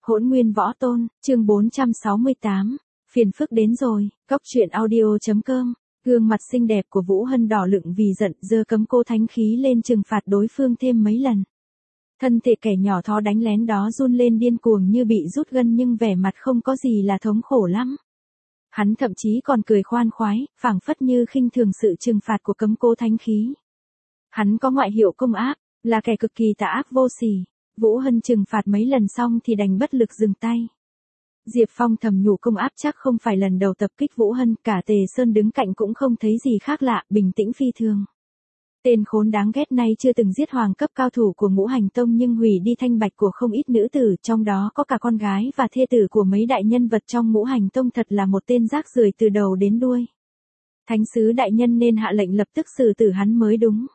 Hỗn nguyên võ tôn, chương 468. Phiền phức đến rồi, Cóc truyện audio.com. Gương mặt xinh đẹp của Vũ Hân đỏ lựng vì giận, giơ cấm cô thánh khí lên trừng phạt đối phương thêm mấy lần. Thân thể kẻ nhỏ thó đánh lén đó run lên điên cuồng như bị rút gân nhưng vẻ mặt không có gì là thống khổ lắm. Hắn thậm chí còn cười khoan khoái, phảng phất như khinh thường sự trừng phạt của cấm cô thánh khí. Hắn có ngoại hiệu công ác, là kẻ cực kỳ tà ác vô sỉ. Vũ Hân trừng phạt mấy lần xong thì đành bất lực dừng tay. Diệp Phong thầm nhủ công áp chắc không phải lần đầu tập kích Vũ Hân, cả Tề Sơn đứng cạnh cũng không thấy gì khác lạ, bình tĩnh phi thường. Tên khốn đáng ghét này chưa từng giết hoàng cấp cao thủ của Ngũ Hành Tông nhưng hủy đi thanh bạch của không ít nữ tử, trong đó có cả con gái và thê tử của mấy đại nhân vật trong Ngũ Hành Tông, thật là một tên rác rưởi từ đầu đến đuôi. Thánh sứ đại nhân nên hạ lệnh lập tức xử tử hắn mới đúng.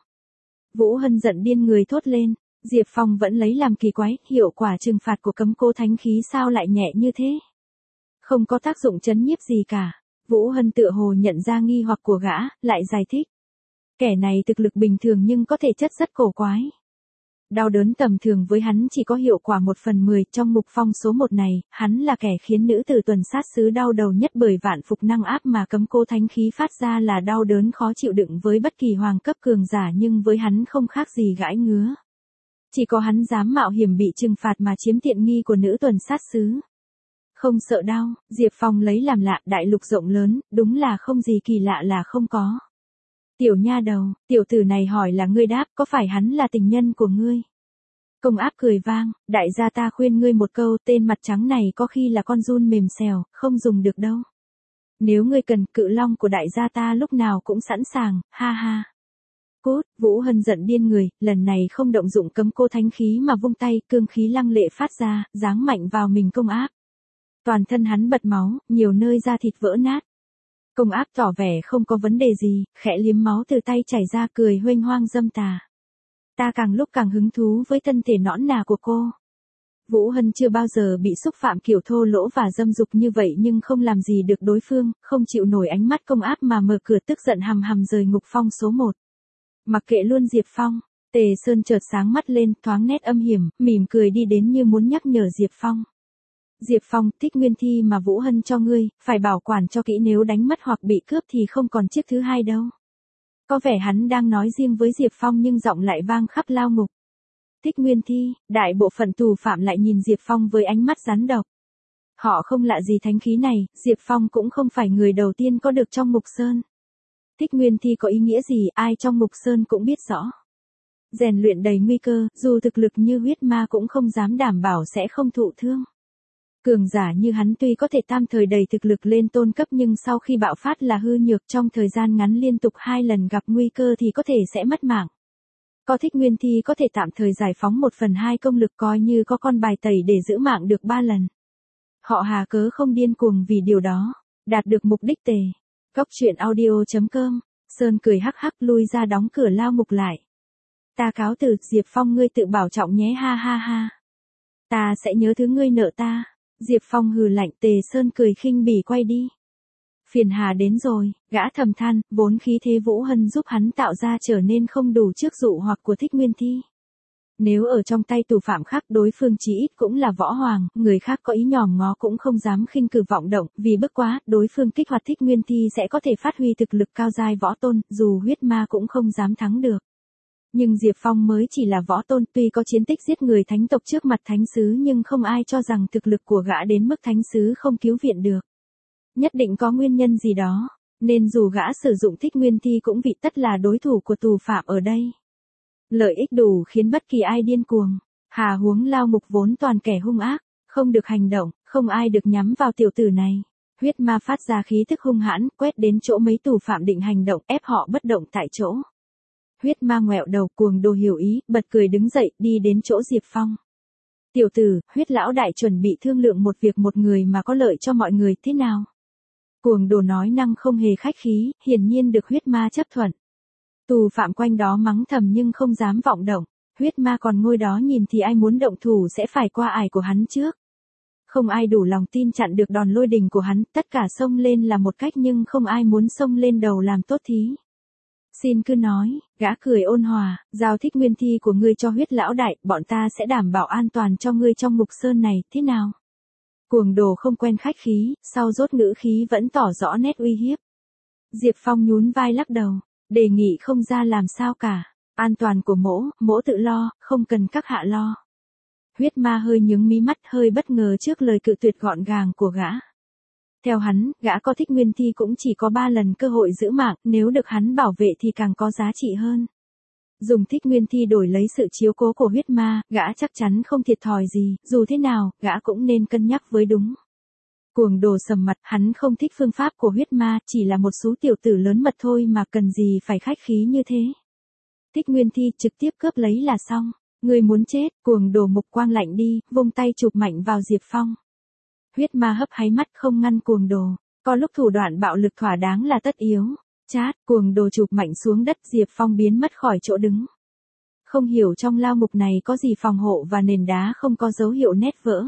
Vũ Hân giận điên người thốt lên. Diệp Phong vẫn lấy làm kỳ quái, hiệu quả trừng phạt của cấm cô thánh khí sao lại nhẹ như thế? Không có tác dụng trấn nhiếp gì cả. Vũ Hân tựa hồ nhận ra nghi hoặc của gã, lại giải thích. Kẻ này thực lực bình thường nhưng có thể chất rất cổ quái. Đau đớn tầm thường với hắn chỉ có hiệu quả 1/10, trong mục phong số 1 này, hắn là kẻ khiến nữ tử tuần sát sứ đau đầu nhất bởi vạn phục năng áp mà cấm cô thánh khí phát ra là đau đớn khó chịu đựng với bất kỳ hoàng cấp cường giả, nhưng với hắn không khác gì gãi ngứa. Chỉ có hắn dám mạo hiểm bị trừng phạt mà chiếm tiện nghi của nữ tuần sát sứ. Không sợ đau, Diệp Phong lấy làm lạ, đại lục rộng lớn, đúng là không gì kỳ lạ là không có. Tiểu nha đầu, tiểu tử này hỏi là ngươi đáp, có phải hắn là tình nhân của ngươi? Công áp cười vang, đại gia ta khuyên ngươi một câu, tên mặt trắng này có khi là con giun mềm xèo, không dùng được đâu. Nếu ngươi cần, cự long của đại gia ta lúc nào cũng sẵn sàng, ha ha. Cút, Vũ Hân giận điên người, lần này không động dụng cấm cô thánh khí mà vung tay, cương khí lăng lệ phát ra, giáng mạnh vào mình công áp. Toàn thân hắn bật máu, nhiều nơi da thịt vỡ nát. Công áp tỏ vẻ không có vấn đề gì, khẽ liếm máu từ tay chảy ra, cười huênh hoang dâm tà. Ta càng lúc càng hứng thú với thân thể nõn nà của cô. Vũ Hân chưa bao giờ bị xúc phạm kiểu thô lỗ và dâm dục như vậy nhưng không làm gì được đối phương, không chịu nổi ánh mắt công áp mà mở cửa tức giận hầm hầm rời ngục phong số 1. Mặc kệ luôn Diệp Phong, Tề Sơn chợt sáng mắt lên, thoáng nét âm hiểm, mỉm cười đi đến như muốn nhắc nhở Diệp Phong. Diệp Phong, thích nguyên thi mà Vũ Hân cho ngươi, phải bảo quản cho kỹ, nếu đánh mất hoặc bị cướp thì không còn chiếc thứ hai đâu. Có vẻ hắn đang nói riêng với Diệp Phong nhưng giọng lại vang khắp lao ngục. Thích nguyên thi, đại bộ phận tù phạm lại nhìn Diệp Phong với ánh mắt rắn độc. Họ không lạ gì thánh khí này, Diệp Phong cũng không phải người đầu tiên có được trong Mục Sơn. Thích nguyên thi có ý nghĩa gì, ai trong Mục Sơn cũng biết rõ. Rèn luyện đầy nguy cơ, dù thực lực như huyết ma cũng không dám đảm bảo sẽ không thụ thương. Cường giả như hắn tuy có thể tam thời đầy thực lực lên tôn cấp nhưng sau khi bạo phát là hư nhược, trong thời gian ngắn liên tục 2 lần gặp nguy cơ thì có thể sẽ mất mạng. Có thích nguyên thi có thể tạm thời giải phóng 1/2 công lực, coi như có con bài tẩy để giữ mạng được 3 lần. Họ hà cớ không điên cuồng vì điều đó, đạt được mục đích tề. Cóc truyện audio.com. Sơn cười hắc hắc lui ra đóng cửa lao ngục lại. Ta cáo từ, Diệp Phong ngươi tự bảo trọng nhé, ha ha ha. Ta sẽ nhớ thứ ngươi nợ ta. Diệp Phong hừ lạnh, Tề Sơn cười khinh bỉ quay đi. Phiền hà đến rồi, gã thầm than, vốn khí thế Vũ Hân giúp hắn tạo ra trở nên không đủ trước dụ hoặc của thích nguyên thi. Nếu ở trong tay tù phạm khác đối phương chí ít cũng là võ hoàng, người khác có ý nhòm ngó cũng không dám khinh cử vọng động, vì bức quá, đối phương kích hoạt thích nguyên thi sẽ có thể phát huy thực lực cao giai võ tôn, dù huyết ma cũng không dám thắng được. Nhưng Diệp Phong mới chỉ là võ tôn, tuy có chiến tích giết người thánh tộc trước mặt thánh sứ nhưng không ai cho rằng thực lực của gã đến mức thánh sứ không cứu viện được. Nhất định có nguyên nhân gì đó, nên dù gã sử dụng thích nguyên thi cũng vì tất là đối thủ của tù phạm ở đây. Lợi ích đủ khiến bất kỳ ai điên cuồng, hà huống lao ngục vốn toàn kẻ hung ác, không được hành động, không ai được nhắm vào tiểu tử này. Huyết ma phát ra khí thức hung hãn, quét đến chỗ mấy tù phạm định hành động, ép họ bất động tại chỗ. Huyết ma ngoẹo đầu, cuồng đồ hiểu ý, bật cười đứng dậy, đi đến chỗ Diệp Phong. Tiểu tử, huyết lão đại chuẩn bị thương lượng một việc một người mà có lợi cho mọi người, thế nào? Cuồng đồ nói năng không hề khách khí, hiển nhiên được huyết ma chấp thuận. Tù phạm quanh đó mắng thầm nhưng không dám vọng động. Huyết ma còn ngồi đó nhìn thì ai muốn động thủ sẽ phải qua ải của hắn trước. Không ai đủ lòng tin chặn được đòn lôi đình của hắn, tất cả xông lên là một cách nhưng không ai muốn xông lên đầu làm tốt thí. Xin cứ nói, gã cười ôn hòa, giao Thích Nguyên thi của ngươi cho huyết lão đại, bọn ta sẽ đảm bảo an toàn cho ngươi trong Mục Sơn này, thế nào? Cuồng Đồ không quen khách khí, sau rốt ngữ khí vẫn tỏ rõ nét uy hiếp. Diệp Phong nhún vai lắc đầu, đề nghị không ra làm sao cả, an toàn của mỗ tự lo, không cần các hạ lo. Huyết ma hơi nhướng mí mắt, hơi bất ngờ trước lời cự tuyệt gọn gàng của gã. Theo hắn, gã có Thích Nguyên thi cũng chỉ có 3 lần cơ hội giữ mạng, nếu được hắn bảo vệ thì càng có giá trị hơn. Dùng Thích Nguyên thi đổi lấy sự chiếu cố của huyết ma, gã chắc chắn không thiệt thòi gì, dù thế nào, gã cũng nên cân nhắc với đúng. Cuồng Đồ sầm mặt, hắn không thích phương pháp của huyết ma, chỉ là một số tiểu tử lớn mật thôi mà cần gì phải khách khí như thế. Thích Nguyên thi trực tiếp cướp lấy là xong. Người muốn chết, Cuồng Đồ mục quang lạnh đi, vung tay chụp mạnh vào Diệp Phong. Huyết ma hấp háy mắt không ngăn Cuồng Đồ, có lúc thủ đoạn bạo lực thỏa đáng là tất yếu. Chát, Cuồng Đồ chụp mạnh xuống đất, Diệp Phong biến mất khỏi chỗ đứng. Không hiểu trong lao ngục này có gì phòng hộ và nền đá không có dấu hiệu nét vỡ.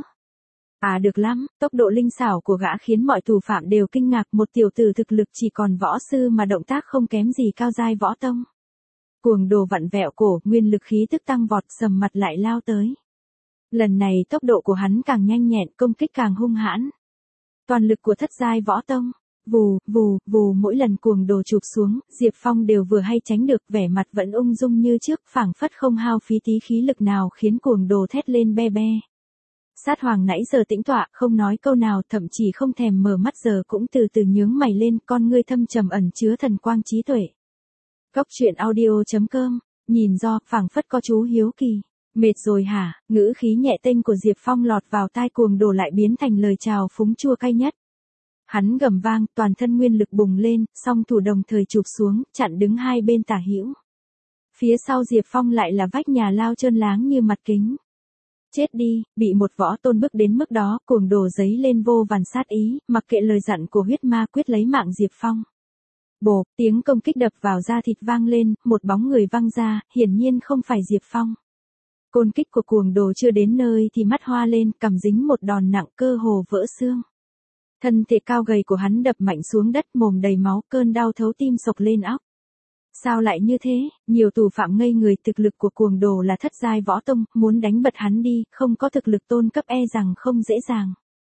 À được lắm, tốc độ linh xảo của gã khiến mọi tù phạm đều kinh ngạc, một tiểu tử thực lực chỉ còn võ sư mà động tác không kém gì cao giai võ tông. Cuồng Đồ vặn vẹo cổ, nguyên lực khí tức tăng vọt, sầm mặt lại lao tới. Lần này tốc độ của hắn càng nhanh nhẹn, công kích càng hung hãn. Toàn lực của thất giai võ tông. Vù, vù, vù, mỗi lần Cuồng Đồ chụp xuống, Diệp Phong đều vừa hay tránh được, vẻ mặt vẫn ung dung như trước, phảng phất không hao phí tí khí lực nào, khiến Cuồng Đồ thét lên be be. Sát Hoàng nãy giờ tĩnh tọa, không nói câu nào, thậm chí không thèm mở mắt, giờ cũng từ từ nhướng mày lên, con ngươi thâm trầm ẩn chứa thần quang trí tuệ. Góc truyện audio.com, nhìn do, phảng phất có chú hiếu kỳ. Mệt rồi hả? Ngữ khí nhẹ tênh của Diệp Phong lọt vào tai Cuồng Đồ lại biến thành lời chào phúng chua cay nhất. Hắn gầm vang, toàn thân nguyên lực bùng lên, song thủ đồng thời chụp xuống, chặn đứng hai bên tả hữu. Phía sau Diệp Phong lại là vách nhà lao trơn láng như mặt kính. Chết đi, bị một võ tôn bức đến mức đó, Cuồng Đồ giấy lên vô vàn sát ý, mặc kệ lời dặn của huyết ma, quyết lấy mạng Diệp Phong. Bộp, tiếng công kích đập vào da thịt vang lên, một bóng người văng ra, hiển nhiên không phải Diệp Phong. Côn kích của Cuồng Đồ chưa đến nơi thì mắt hoa lên, cầm dính một đòn nặng, cơ hồ vỡ xương. Thân thể cao gầy của hắn đập mạnh xuống đất, mồm đầy máu, cơn đau thấu tim sộc lên óc. Sao lại như thế? Nhiều tù phạm ngây người, thực lực của Cuồng Đồ là thất giai võ tông, muốn đánh bật hắn đi, không có thực lực tôn cấp e rằng không dễ dàng.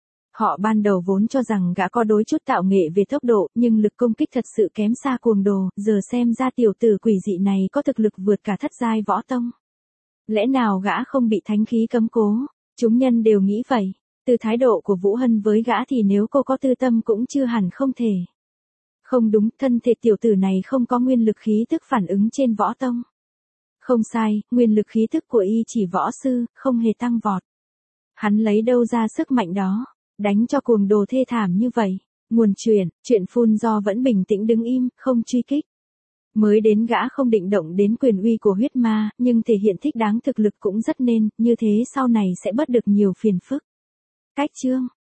Họ ban đầu vốn cho rằng gã có đối chút tạo nghệ về tốc độ, nhưng lực công kích thật sự kém xa Cuồng Đồ, giờ xem ra tiểu tử quỷ dị này có thực lực vượt cả thất giai võ tông. Lẽ nào gã không bị thánh khí cấm cố? Chúng nhân đều nghĩ vậy. Từ thái độ của Vũ Hân với gã thì nếu cô có tư tâm cũng chưa hẳn không thể. Không đúng, thân thể tiểu tử này không có nguyên lực khí tức phản ứng trên võ tông. Không sai, nguyên lực khí tức của y chỉ võ sư, không hề tăng vọt. Hắn lấy đâu ra sức mạnh đó, đánh cho Cuồng Đồ thê thảm như vậy. Nguồn chuyện phun do vẫn bình tĩnh đứng im, không truy kích. Mới đến gã không định động đến quyền uy của huyết ma, nhưng thể hiện thích đáng thực lực cũng rất nên, như thế sau này sẽ bớt được nhiều phiền phức. Cách chương